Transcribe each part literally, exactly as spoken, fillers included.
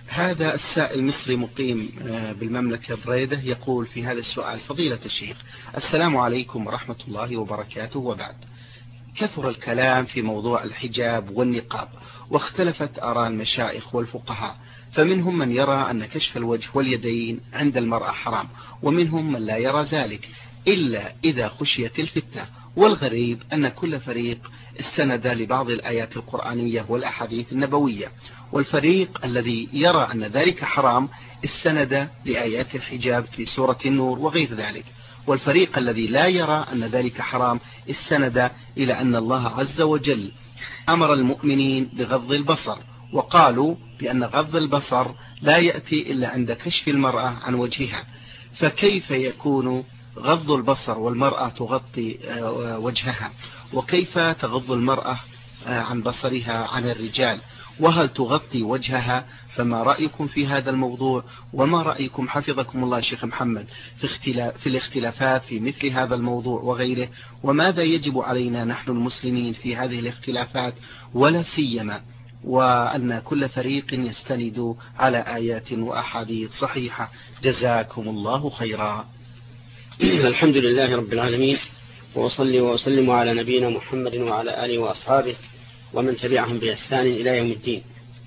هذا السائل مصري مقيم بالمملكة بريدة يقول في هذا السؤال: فضيلة الشيخ، السلام عليكم ورحمة الله وبركاته، وبعد. كثر الكلام في موضوع الحجاب والنقاب، واختلفت آراء المشايخ والفقهاء، فمنهم من يرى أن كشف الوجه واليدين عند المرأة حرام، ومنهم من لا يرى ذلك إلا إذا خشيت الفتنة. والغريب أن كل فريق استند لبعض الآيات القرآنية والأحاديث النبوية، والفريق الذي يرى أن ذلك حرام استند لآيات الحجاب في سورة النور وغير ذلك، والفريق الذي لا يرى أن ذلك حرام استند إلى أن الله عز وجل أمر المؤمنين بغض البصر، وقالوا بأن غض البصر لا يأتي إلا عند كشف المرأة عن وجهها. فكيف يكون غض البصر والمرأة تغطي وجهها؟ وكيف تغض المرأة عن بصرها عن الرجال؟ وهل تغطي وجهها؟ فما رأيكم في هذا الموضوع؟ وما رأيكم حفظكم الله شيخ محمد في, اختلاف في الاختلافات في مثل هذا الموضوع وغيره؟ وماذا يجب علينا نحن المسلمين في هذه الاختلافات، ولا سيما وأن كل فريق يستند على آيات وأحاديث صحيحة؟ جزاكم الله خيرا. الحمد لله رب العالمين، وأصلي وأسلم على نبينا محمد وعلى آله وأصحابه ومن تبعهم بإحسان إلى يوم الدين.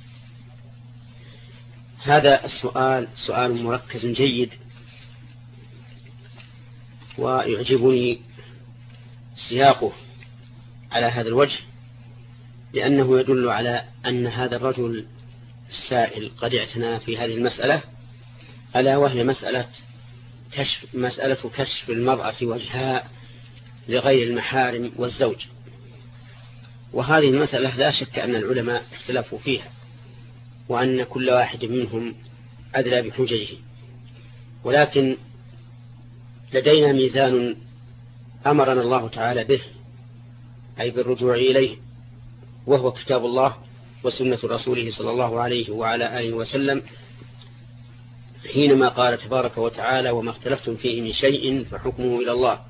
هذا السؤال سؤال مركز جيد، ويعجبني سياقه على هذا الوجه، لأنه يدل على أن هذا الرجل السائل قد اعتنى في هذه المسألة، ألا وهي مسألة كشف مسألة كشف المرأة وجهها لغير المحارم والزوج. وهذه المسألة لا شك أن العلماء اختلفوا فيها، وأن كل واحد منهم أدلى بحججه، ولكن لدينا ميزان أمرنا الله تعالى به، أي بالرجوع إليه، وهو كتاب الله وسنة رسوله صلى الله عليه وعلى آله وسلم، حينما قال تبارك وتعالى: وما اختلفتم فيه من شيء فحكمه إلى الله.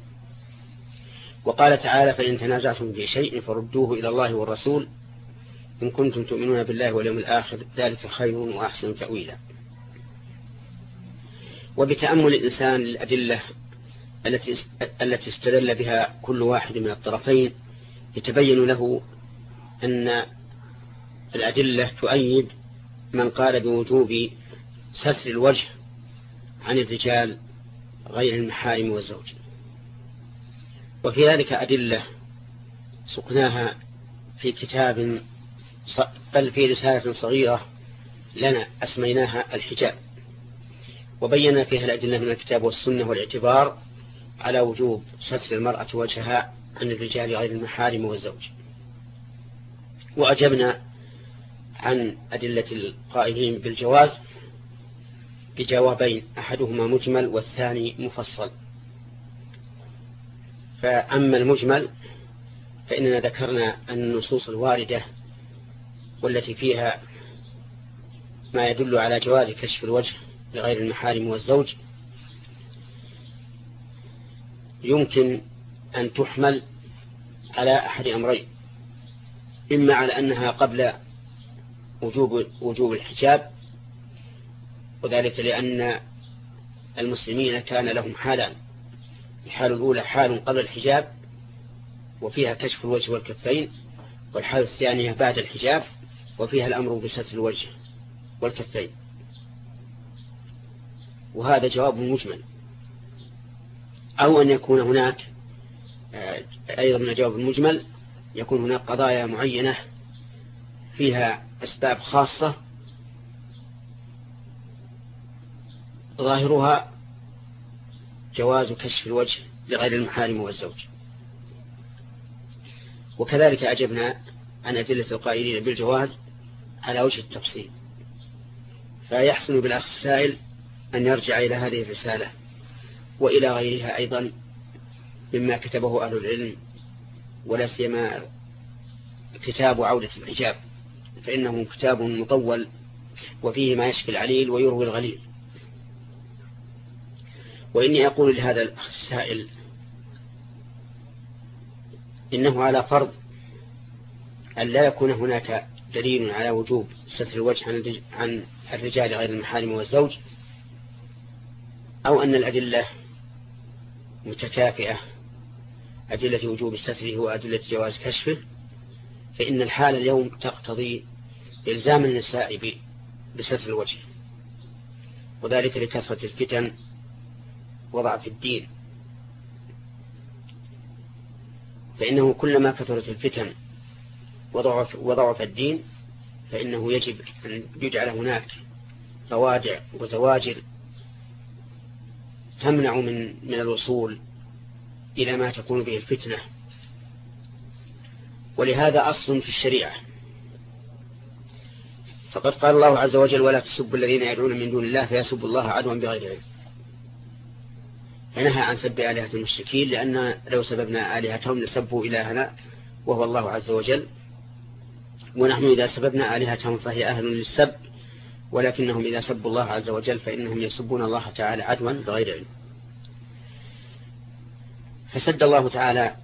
وقال تعالى: فإن تنازعتم في شيء فردوه إلى الله والرسول إن كنتم تؤمنون بالله واليوم الآخر ذلك خير وأحسن تأويلا. وبتأمل الإنسان للأدلة التي التي استدل بها كل واحد من الطرفين يتبين له أن الأدلة تؤيد من قال بوجوب ستر الوجه عن الرجال غير المحارم والزوج. وفي ذلك أدلة سقناها في كتاب، بل في رسالة صغيرة لنا أسميناها الحجاب، وبينا فيها الأدلة من الكتاب والسنة والاعتبار على وجوب ستر المرأة وجهها عن الرجال غير المحارم والزوج. وأجبنا عن أدلة القائلين بالجواز بجوابين، أحدهما مجمل والثاني مفصل. فأما المجمل فإننا ذكرنا أن النصوص الواردة والتي فيها ما يدل على جواز كشف الوجه لغير المحارم والزوج يمكن أن تحمل على أحد أمرين: إما على أنها قبل وجوب, وجوب الحجاب، وذلك لأن المسلمين كان لهم حالان: الحال الأولى حال قبل الحجاب وفيها كشف الوجه والكفين، والحال الثانية بعد الحجاب وفيها الأمر بستر الوجه والكفين. وهذا جواب مجمل. أو أن يكون هناك أيضا من الجواب المجمل يكون هناك قضايا معينة فيها أسباب خاصة ظاهرها جواز كشف الوجه لغير المحارم والزوج. وكذلك أجبنا عن أدلة القائلين بالجواز على وجه التفصيل. فيحسن بالأخ السائل أن يرجع إلى هذه الرسالة وإلى غيرها أيضا مما كتبه أهل العلم، ولا سيما كتاب عودة الحجاب، فإنه كتاب مطول وفيه ما يشفي العليل ويروي الغليل. وإني أقول لهذا الأخ السائل إنه على فرض أن لا يكون هناك دليل على وجوب ستر الوجه عن الرجال غير المحارم والزوج، أو أن الأدلة متكافئة، أدلة وجوب ستره وأدلة جواز كشفه، فإن الحال اليوم تقتضي إلزام النساء بستر الوجه، وذلك لكثرة الفتن وضعف الدين. فإنه كلما كثرت الفتن وضعف, وضعف الدين فإنه يجب أن يجعل هناك روادع وزواجر تمنع من, من الوصول إلى ما تكون به الفتنة. ولهذا أصل في الشريعة، فقد قال الله عز وجل: ولا تسبوا الذين يدعون من دون الله فيسبوا الله عدوا بغير علم. فنهى عن سب آلهة المشركين، لأن لو سببنا آلهتهم لسبوا إلهنا وهو الله عز وجل، ونحن إذا سببنا آلهتهم فهي أهل للسب، ولكنهم إذا سبوا الله عز وجل فإنهم يسبون الله تعالى عدوا بغير علم. فسد الله تعالى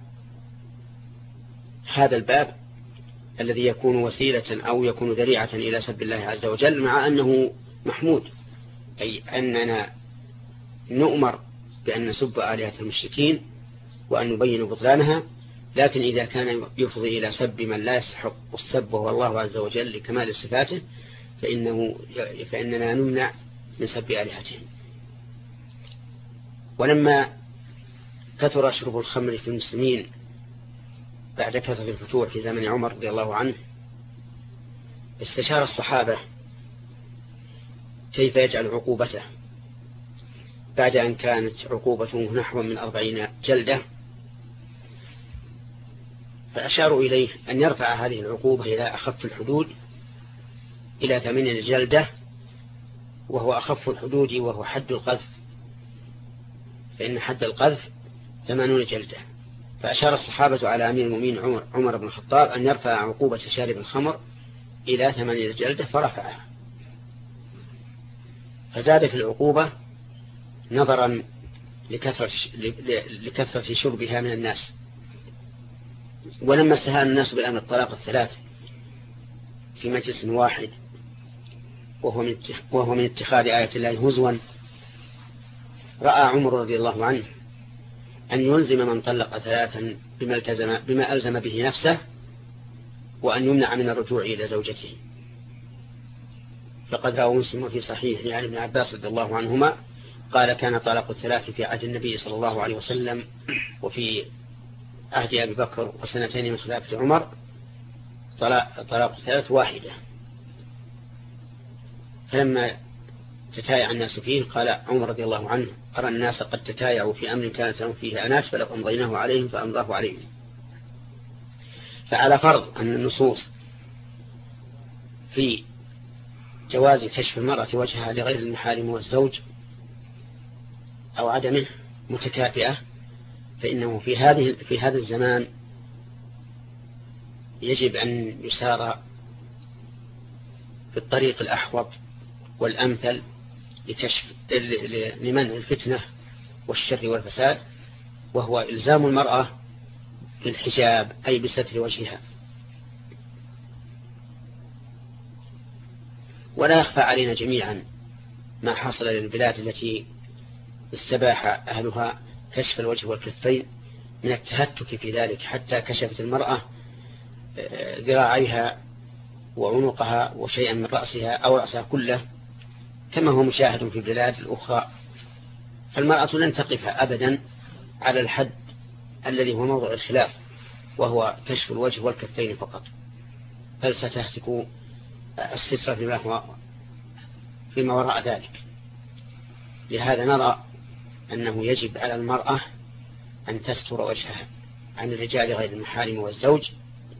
هذا الباب الذي يكون وسيلة أو يكون ذريعة إلى سب الله عز وجل، مع أنه محمود، أي أننا نؤمر بأن نسب آلهة المشركين وأن نبين بطلانها، لكن إذا كان يفضي إلى سب من لا يستحق السب وهو الله عز وجل لكمال صفاته فإنه فإننا نمنع من سب آلهتهم. ولما كثر شرب الخمر في المسلمين بعد كثرة الفتوح في زمن عمر رضي الله عنه، استشار الصحابة كيف يجعل عقوبته بعد أن كانت عقوبته نحو من أربعين جلدة، فأشاروا إليه أن يرفع هذه العقوبة إلى أخف الحدود إلى ثمانين جلدة، وهو أخف الحدود وهو حد القذف، فإن حد القذف ثمانون جلدة. فأشار الصحابة على أمير المؤمنين عمر, عمر بن الخطاب أن يرفع عقوبة شارب الخمر إلى ثمانين جلدة، فرفعها، فزاد في العقوبة نظرا لكثرة, لكثرة شربها من الناس. ولما استهان الناس بالأمر الطلاق الثلاث في مجلس واحد وهو من, وهو من اتخاذ آية الله هزوا، رأى عمر رضي الله عنه أن يلزم من طلق ثلاثا بما, التزم بما ألزم به نفسه، وأن يمنع من الرجوع إلى زوجته. فقد رأى مسلم في صحيح عن ابن عباس رضي الله عنهما قال: كان طلاق الثلاث في عهد النبي صلى الله عليه وسلم وفي عهد أبي بكر وسنتين من خلافة عمر طلاق الثلاث واحدة. فلما تتايع الناس فيه قال عمر رضي الله عنه: أرى الناس قد تتايعوا في أمر كانت لهم فيه أنات فلو أمضيناه عليهم فأمضاه عليهم. فعلى فرض أن النصوص في جواز كشف المرأة وجهها لغير المحارم والزوج أو عدمه متكافئة، فإنه في هذه في هذا الزمان يجب أن يسار في الطريق الأحوط والأمثل لكشف لمنع الفتنة والشر والفساد، وهو إلزام المرأة بالحجاب أي بستر وجهها. ولا يخفى علينا جميعا ما حصل للبلاد التي استباح أهلها كشف الوجه والكفين من التهتك في ذلك، حتى كشفت المرأة ذراعيها وعنقها وشيئا من رأسها أو رأسها كله، كما هو مشاهد في البلاد الأخرى. فالمرأة لن تقف أبدا على الحد الذي هو موضع الخلاف، وهو كشف الوجه والكفين فقط، بل ستهتك الستر فيما هو فيما وراء ذلك. لهذا نرى أنه يجب على المرأة أن تستر وجهها عن الرجال غير المحارم والزوج،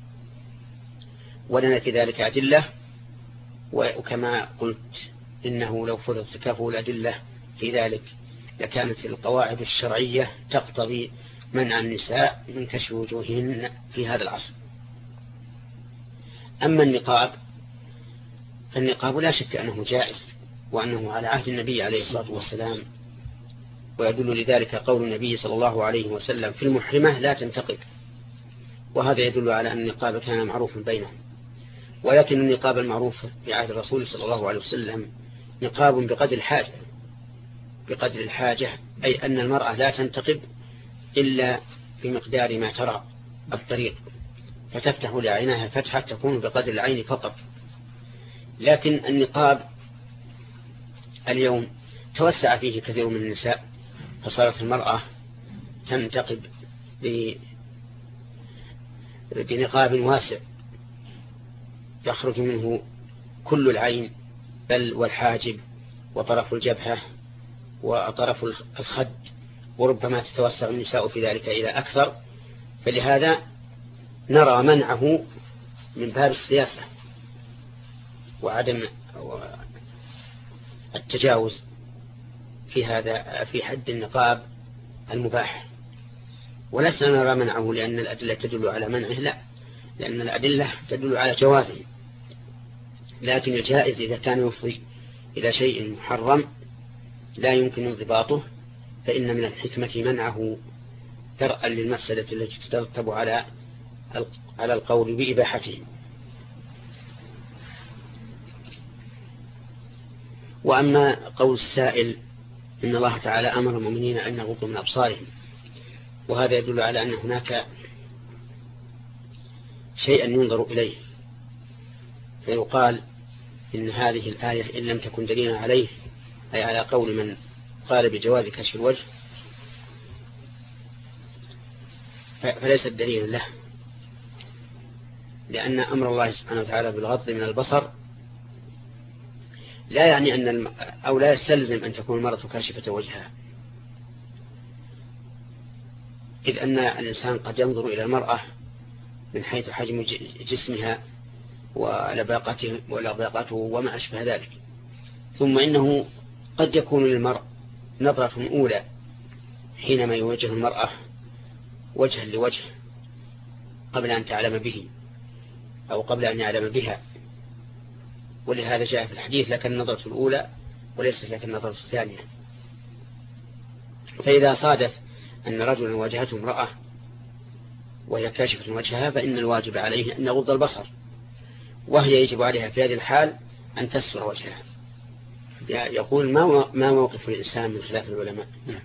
ولنا في ذلك أدلة. وكما قلت إنه لو فرض تكافؤ الأدلة في ذلك لكانت القواعد الشرعية تقتضي منع النساء من كشف وجوههن في هذا العصر. أما النقاب فالنقاب لا شك أنه جائز، وأنه على عهد النبي عليه الصلاة والسلام، ويدل لذلك قول النبي صلى الله عليه وسلم: في المحرمة لا تنتقب. وهذا يدل على أن النقاب كان معروفا بينهم. ولكن النقاب المعروف في عهد الرسول صلى الله عليه وسلم نقاب بقدر الحاجة بقدر الحاجة أي أن المرأة لا تنتقب إلا بمقدار ما ترى الطريق، فتفتح لعينها فتحة تكون بقدر العين فقط. لكن النقاب اليوم توسع فيه كثير من النساء، فصارت المرأة تنتقب بنقاب واسع يخرج منه كل العين بل والحاجب وطرف الجبهة وطرف الخد، وربما تتوسع النساء في ذلك إلى أكثر. فلهذا نرى منعه من باب السياسة وعدم التجاوز في هذا في حد النقاب المباح، ولسنا نرى منعه لأن الأدلة تدل على منعه، لا، لأن الأدلة تدل على جوازه. لكن الجائز إذا كان يفضي إلى شيء محرم لا يمكن انضباطه فإن من الحكمة منعه درءا للمفسدة التي تترتب على على القول بإباحته. وأما قول السائل إن الله تعالى أمر المؤمنين أن يغضوا من أبصارهم، وهذا يدل على أن هناك شيئا ينظر إليه، فيقال إن هذه الآية إن لم تكن دليلا عليه، أي على قول من قال بجواز كشف الوجه، فليست دليلا له، لأن أمر الله سبحانه وتعالى بالغض من البصر لا يعني أن الم... أو لا يستلزم أن تكون المرأة كاشفة وجهها، إذ أن الإنسان قد ينظر إلى المرأة من حيث حجم جسمها ولباقته ولباقته وما أشبه ذلك. ثم إنه قد يكون للمرء نظرة أولى حينما يوجه المرأة وجها لوجه قبل أن تعلم به أو قبل أن يعلم بها، ولهذا جاء في الحديث لك النظرة الأولى وليس لك النظرة الثانية. فإذا صادف أن رجلا واجهته امرأة وهي كاشفة وجهها فإن الواجب عليه أن يغض البصر، وهي يجب عليها في هذه الحال أن تستر وجهها. يقول ما موقف الإنسان من خلاف العلماء؟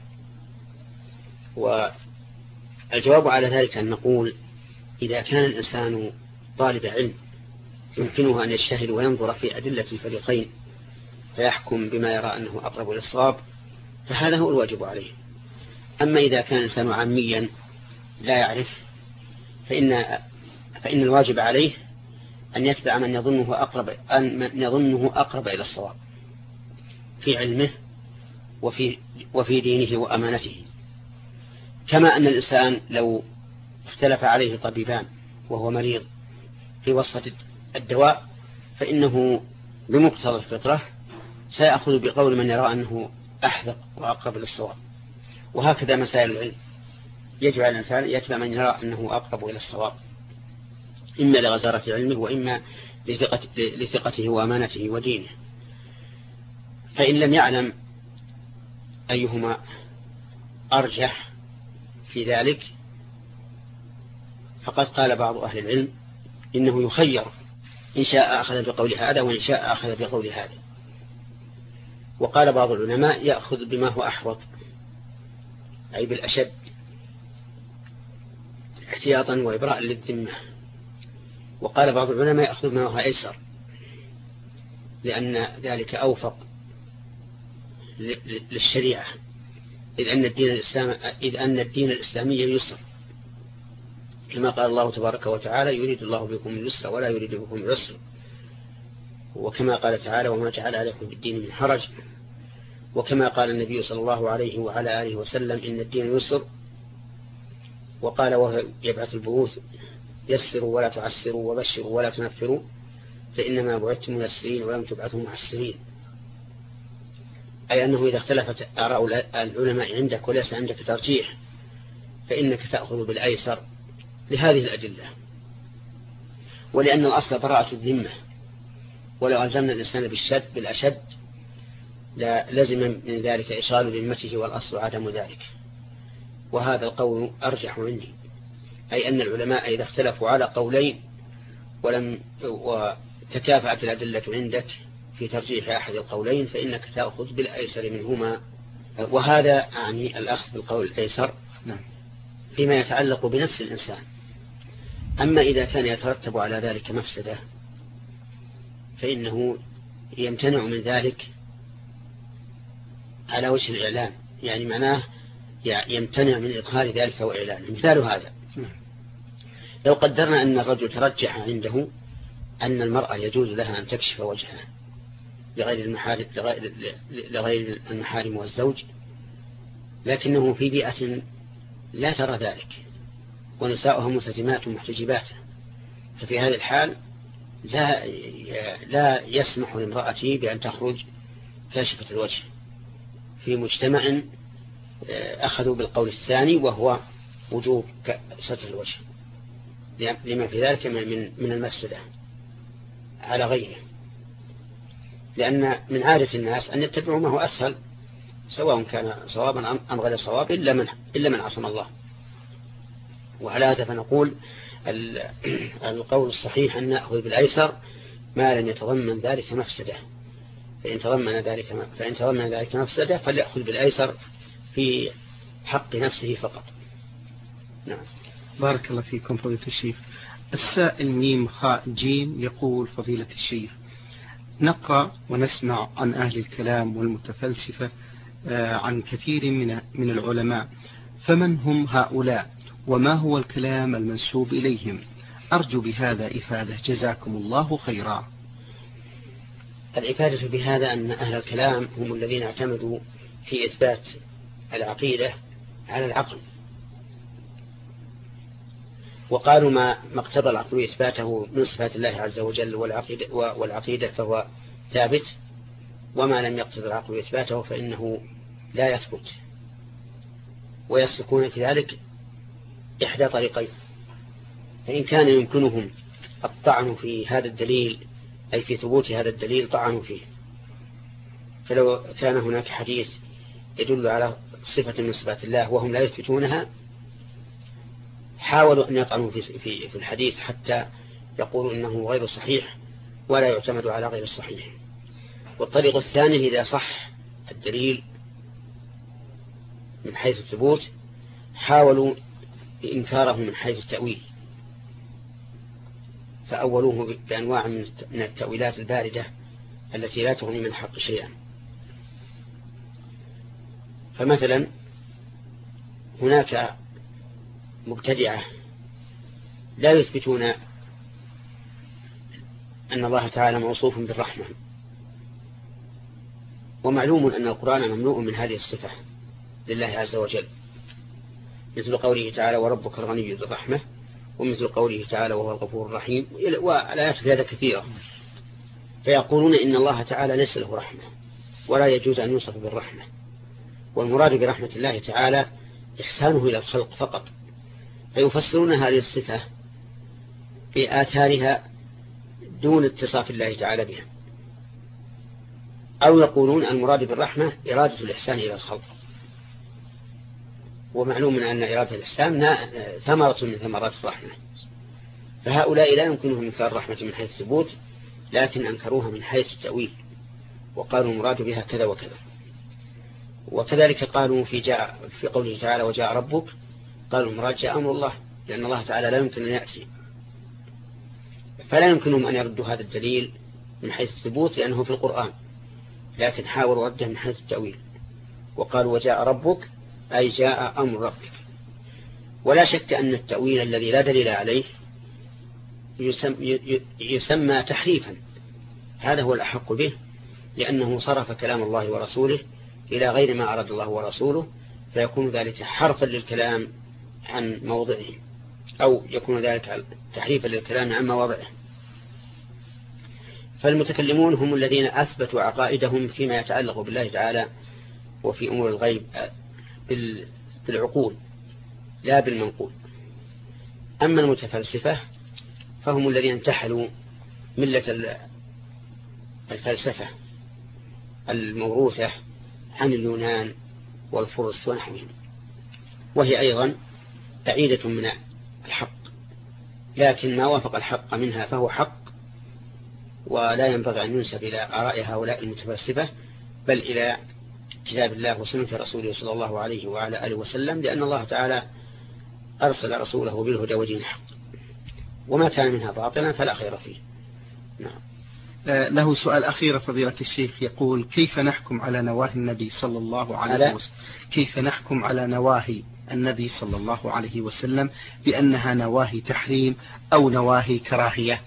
والجواب على ذلك أن نقول إذا كان الإنسان طالب علم يمكنه أن يجتهد وينظر في أدلة الفريقين فيحكم بما يرى أنه أقرب إلى الصواب فهذا هو الواجب عليه. أما إذا كان الإنسان عاميا لا يعرف فإن, فإن الواجب عليه أن يتبع من يظنه أقرب, أن من يظنه أقرب إلى الصواب في علمه وفي, وفي دينه وأمانته. كما أن الإنسان لو اختلف عليه طبيبان وهو مريض في وصفة الدواء فإنه بمقتضى الفطرة سيأخذ بقول من يرى أنه أحذق وأقرب للصواب. وهكذا مسائل العلم يجب على الإنسان يتبع من يرى أنه أقرب إلى الصواب إما لغزارة علمه وإما لثقته وأمانته ودينه. فإن لم يعلم أيهما أرجح في ذلك فقد قال بعض أهل العلم إنه يخير إن شاء أخذ بقول هذا وإن شاء أخذ بقول هذا. وقال بعض العلماء يأخذ بما هو أحوط أي بالأشد احتياطا وإبراء للذمة. وقال بعض العلماء يأخذ بما هو أيسر لأن ذلك أوفق للشريعة إذ أن الدين الإسلام إذ أن الدين الإسلامي يسر كما قال الله تبارك وتعالى يريد الله بكم اليسر ولا يريد بكم العسر، وكما قال تعالى وما جعل عليكم بالدين من حرج، وكما قال النبي صلى الله عليه وعلى آله وسلم إن الدين يسر، وقال وهو يبعث البعوث يسروا ولا تعسروا وبشروا ولا تنفروا فإنما بعثتم ميسرين ولم تبعثوا معسرين، أي أنه إذا اختلفت آراء العلماء عندك وليس عندك ترجيح فإنك تأخذ بالأيسر لهذه الأدلة. ولأن الأصل براءة الذمة، ولو ألزمنا الإنسان بالشد بالأشد لازم من ذلك إشغال ذمته والأصل عدم ذلك. وهذا القول أرجح عندي، أي أن العلماء إذا اختلفوا على قولين ولم تكافأت الأدلة عندك في ترجيح أحد القولين فإنك تأخذ بالأيسر منهما، وهذا يعني الأخذ بالقول الأيسر فيما يتعلق بنفس الإنسان. أما إذا كان يترتب على ذلك مفسدة فإنه يمتنع من ذلك على وجه الإعلان، يعني معناه يمتنع من إظهار ذلك وإعلانه. مثال هذا لو قدرنا أن الرجل ترجح عنده أن المرأة يجوز لها أن تكشف وجهها لغير المحارم, لغير المحارم والزوج، لكنه في بيئة لا ترى ذلك ونساؤها ملتزمات محتجبات، ففي هذه الحال لا لا يسمح لامرأتي بأن تخرج كاشفة الوجه. في مجتمع أخذوا بالقول الثاني وهو وجوب ستر الوجه لما في ذلك من من المفسدة على غيره، لأن من عادة الناس أن يتبعوا ما هو أسهل سواء كان صوابا أم غير صواب إلا من إلا من عصم الله. وعلى هذا فنقول القول الصحيح أن نأخذ بالأيسر ما لم يتضمن ذلك مفسدة، فإن تضمن ذلك فإن تضمن ذلك مفسدة فليأخذ بالأيسر في حق نفسه فقط. نعم. بارك الله فيكم فضيلة الشيخ. السائل ميم خاء جيم يقول: فضيلة الشيخ، نقرأ ونسمع عن أهل الكلام والمتفلسفة عن كثير من من العلماء، فمن هم هؤلاء وما هو الكلام المنسوب إليهم؟ أرجو بهذا إفادة، جزاكم الله خيرا. الإفادة بهذا أن أهل الكلام هم الذين اعتمدوا في إثبات العقيدة على العقل، وقالوا ما ما اقتضى العقل إثباته من صفات الله عز وجل والعقيدة, والعقيدة فهو ثابت، وما لم يقتضى العقل إثباته فإنه لا يثبت. ويسلكون كذلك إحدى طريقين: فإن كان يمكنهم الطعن في هذا الدليل أي في ثبوت هذا الدليل طعنوا فيه، فلو كان هناك حديث يدل على صفة من صفات الله وهم لا يثبتونها حاولوا أن يطعنوا في, في, في الحديث حتى يقولوا إنه غير صحيح ولا يعتمد على غير الصحيح. والطريق الثاني إذا صح الدليل من حيث الثبوت حاولوا إنكاره من حيث التأويل، فأولوه بأنواع من التأويلات الباردة التي لا تغني من الحق شيئا. فمثلا هناك مبتدعة لا يثبتون أن الله تعالى موصوف بالرحمة، ومعلوم أن القرآن مملوء من هذه الصفة لله عز وجل، مثل قوله تعالى: وربك الغني ذو الرحمة، ومثل قوله تعالى: وهو الغفور الرحيم، والآيات في هذا كثيرة. فيقولون إن الله تعالى ليس له رحمة ولا يجوز أن يوصف بالرحمة، والمراد برحمة الله تعالى إحسانه إلى الخلق فقط، فيفسرون هذه الصفة بآثارها دون اتصاف الله تعالى بها، أو يقولون المراد بالرحمة إرادة الإحسان إلى الخلق، ومعلوم أن إرادة الإحسان ثمرة من ثمرات الرحمة. فهؤلاء لا يمكنهم إنكار الرحمة من حيث الثبوت، لكن أنكروها من حيث التأويل وقالوا المراد بها كذا وكذا. وكذلك قالوا في جاء في قوله تعالى: وجاء ربك، قالوا المراد جاء أمر الله، لأن الله تعالى لا يمكن أن يأتي، فلا يمكنهم أن يردوا هذا الدليل من حيث الثبوت لأنه في القرآن، لكن حاولوا رده من حيث التأويل وقالوا: وجاء ربك أي جاء أمر ربك. ولا شك أن التأويل الذي لا دليل عليه يسمى, يسمى تحريفا، هذا هو الأحق به، لأنه صرف كلام الله ورسوله إلى غير ما أراد الله ورسوله، فيكون ذلك حرفا للكلام عن موضعه، أو يكون ذلك تحريفا للكلام عن مواضعه. فالمتكلمون هم الذين أثبتوا عقائدهم فيما يتعلق بالله تعالى وفي أمور الغيب بالعقول لا بالمنقول. أما المتفلسفة فهم الذين انتحلوا ملة الفلسفة الموروثة عن اليونان والفرس ونحوهم، وهي أيضا بعيدة من الحق، لكن ما وافق الحق منها فهو حق، ولا ينبغي أن ينسب إلى آراء هؤلاء المتفلسفة، بل إلى كتاب الله وسنة رسوله صلى الله عليه وعلى آله وسلم، لأن الله تعالى أرسل رسوله بالهدى ودين الحق، وما كان منها باطلا فلا خير فيه. نعم. له سؤال أخير فضيلة الشيخ، يقول: كيف نحكم على نواهي النبي صلى الله عليه وسلم كيف نحكم على نواهي النبي صلى الله عليه وسلم بأنها نواهي تحريم أو نواهي كراهية؟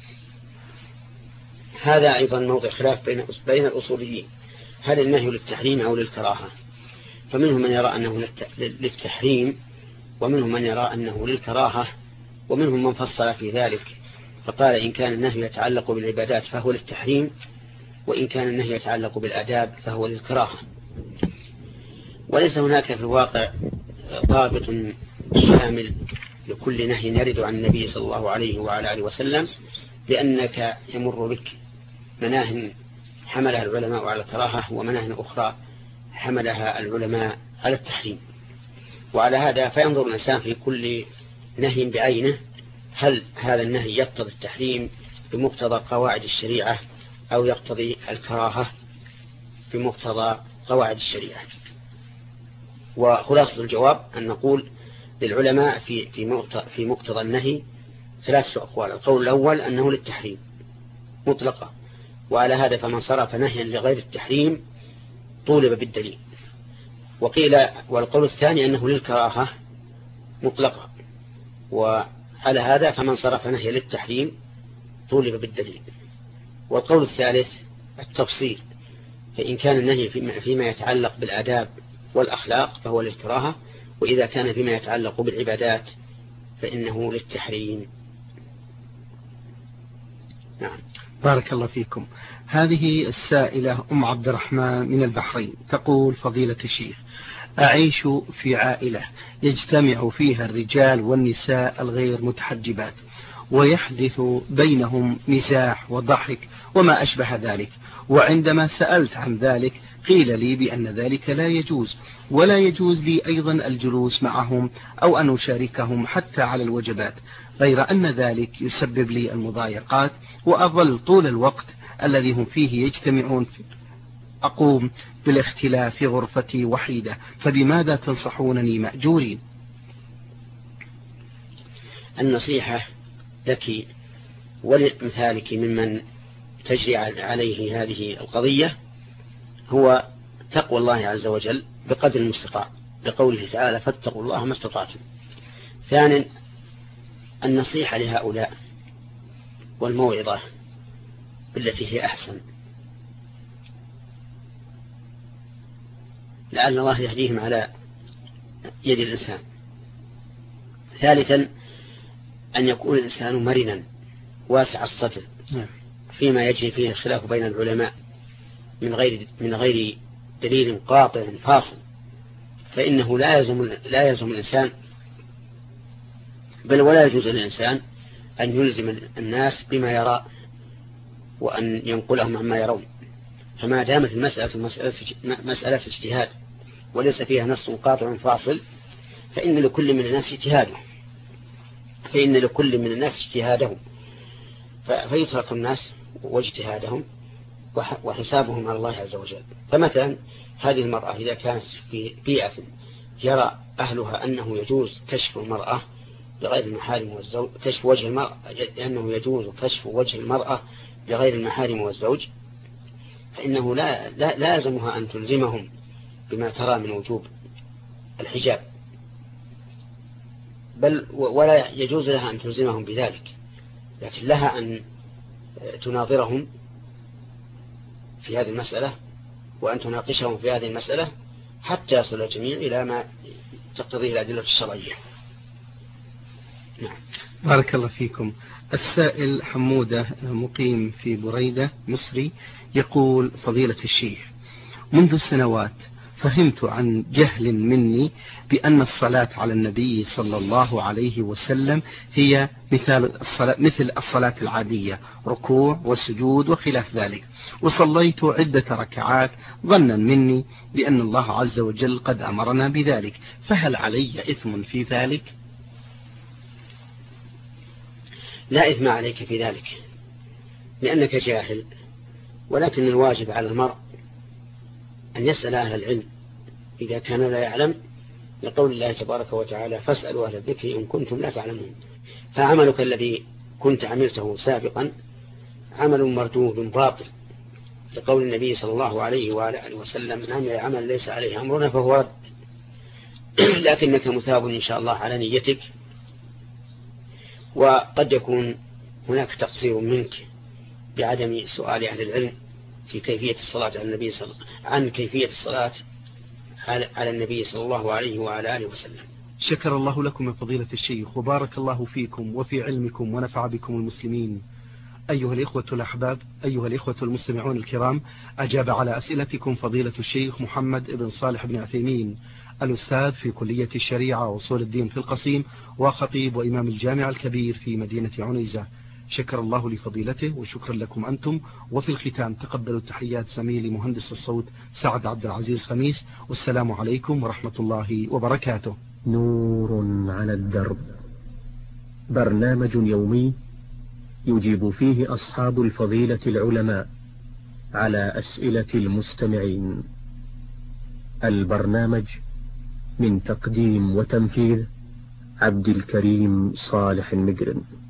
هذا أيضا موضع خلاف بين بين الأصوليين، هل النهي للتحريم أو للكراهة؟ فمنهم من يرى أنه للتحريم، ومنهم من يرى أنه للكراهة، ومنهم من فصل في ذلك فقال إن كان النهي يتعلق بالعبادات فهو للتحريم، وإن كان النهي يتعلق بالآداب فهو للكراهة. وليس هناك في الواقع ضابط شامل لكل نهي يرد عن النبي صلى الله عليه وعلى آله وسلم، لأنك يمر بك مناه حملها العلماء على الكراهة، ومناه أخرى حملها العلماء على التحريم. وعلى هذا فينظر الإنسان في كل نهي بعينه، هل هذا النهي يقتضي التحريم بمقتضى قواعد الشريعة أو يقتضي الكراهة بمقتضى قواعد الشريعة. وخلاصة الجواب أن نقول للعلماء في في مقتضى النهي ثلاثة أقوال. القول الأول أنه للتحريم مطلقا، وعلى هذا فمن صرف نهيا لغير التحريم طولب بالدليل. وقيل والقول الثاني أنه للكراهة مطلقا، وعلى هذا فمن صرف نهيا للتحريم طولب بالدليل. والقول الثالث التفصيل، فإن كان النهي فيما يتعلق بالآداب والأخلاق فهو للكراهة، وإذا كان فيما يتعلق بالعبادات فإنه للتحريم. نعم. بارك الله فيكم. هذه السائلة أم عبد الرحمن من البحرين تقول: فضيلة الشيخ، أعيش في عائلة يجتمع فيها الرجال والنساء الغير متحجبات، ويحدث بينهم مزاح وضحك وما أشبه ذلك، وعندما سألت عن ذلك قيل لي بأن ذلك لا يجوز، ولا يجوز لي أيضا الجلوس معهم أو أن أشاركهم حتى على الوجبات، غير أن ذلك يسبب لي المضايقات، وأظل طول الوقت الذي هم فيه يجتمعون أقوم بالاختلاف في غرفتي وحيدة، فبماذا تنصحونني مأجورين؟ النصيحة لك ولمثالك ممن تجري عليه هذه القضية هو تقوى الله عز وجل بقدر المستطاع، بقوله تعالى: فاتقوا الله ما استطعتم. ثانيا النصيحة لهؤلاء والموعظة بالتي هي أحسن، لعل الله يهديهم على يد الإنسان. ثالثا أن يكون الإنسان مرنا واسع الصدر فيما يجري فيه الخلاف بين العلماء من غير من غير دليل قاطع فاصل، فإنه لا يلزم لا يلزم الإنسان، بل ولا يجوز للإنسان أن يلزم الناس بما يرى وأن ينقلهم عما يرون. فما دامت المسألة مسألة مسألة اجتهاد وليس فيها نص قاطع فاصل، فإن لكل من الناس اجتهاده فإن لكل من الناس اجتهادهم فيترك الناس واجتهادهم وحسابهم على الله عز وجل. فمثلا هذه المرأة إذا كانت في بيئة يرى أهلها أنه يجوز كشف المرأة لغير المحارم والزوج، كشف وجه المرأة أنه يجوز كشف وجه المرأة لغير المحارم والزوج، فإنه لا لا لازمها أن تلزمهم بما ترى من وجوب الحجاب، بل ولا يجوز لها أن تلزمهم بذلك، لكن لها أن تناظرهم في هذه المسألة وأن تناقشهم في هذه المسألة حتى يصل الجميع إلى ما تقتضيه الأدلة الشرعية. نعم. بارك الله فيكم. السائل حمودة مقيم في بريدة مصري يقول: فضيلة الشيخ، منذ سنوات فهمت عن جهل مني بأن الصلاة على النبي صلى الله عليه وسلم هي مثل الصلاة, مثل الصلاة العادية، ركوع وسجود وخلاف ذلك، وصليت عدة ركعات ظنا مني بأن الله عز وجل قد أمرنا بذلك، فهل علي إثم في ذلك؟ لا إثم عليك في ذلك، لأنك جاهل، ولكن الواجب على المرء أن يسأل أهل العلم إذا كان لا يعلم، لقول الله تبارك وتعالى فاسألوا أهل الذكر إن كنتم لا تعلمون. فعملك الذي كنت عملته سابقا عمل مردود باطل، لقول النبي صلى الله عليه وآله وسلم من عمل عمل ليس عليه أمرنا فهو رد. لكنك مثاب إن شاء الله على نيتك، وقد يكون هناك تقصير منك بعدم سؤال أهل العلم في كيفية الصلاة على النبي صلى عن كيفية الصلاة على النبي صلى الله عليه وعلى آله وسلم. شكر الله لكم من فضيلة الشيخ، وبارك الله فيكم وفي علمكم ونفع بكم المسلمين. أيها الإخوة الأحباب، أيها الإخوة المستمعون الكرام، أجاب على أسئلتكم فضيلة الشيخ محمد بن صالح بن عثيمين، الأستاذ في كلية الشريعة وأصول الدين في القصيم، وخطيب وإمام الجامع الكبير في مدينة عنيزة. شكر الله لفضيلته وشكرا لكم أنتم. وفي الختام تقبلوا تحيات زميلي مهندس الصوت سعد عبد العزيز خميس، والسلام عليكم ورحمة الله وبركاته. نور على الدرب، برنامج يومي يجيب فيه أصحاب الفضيلة العلماء على أسئلة المستمعين. البرنامج من تقديم وتنفيذ عبد الكريم صالح المجرم.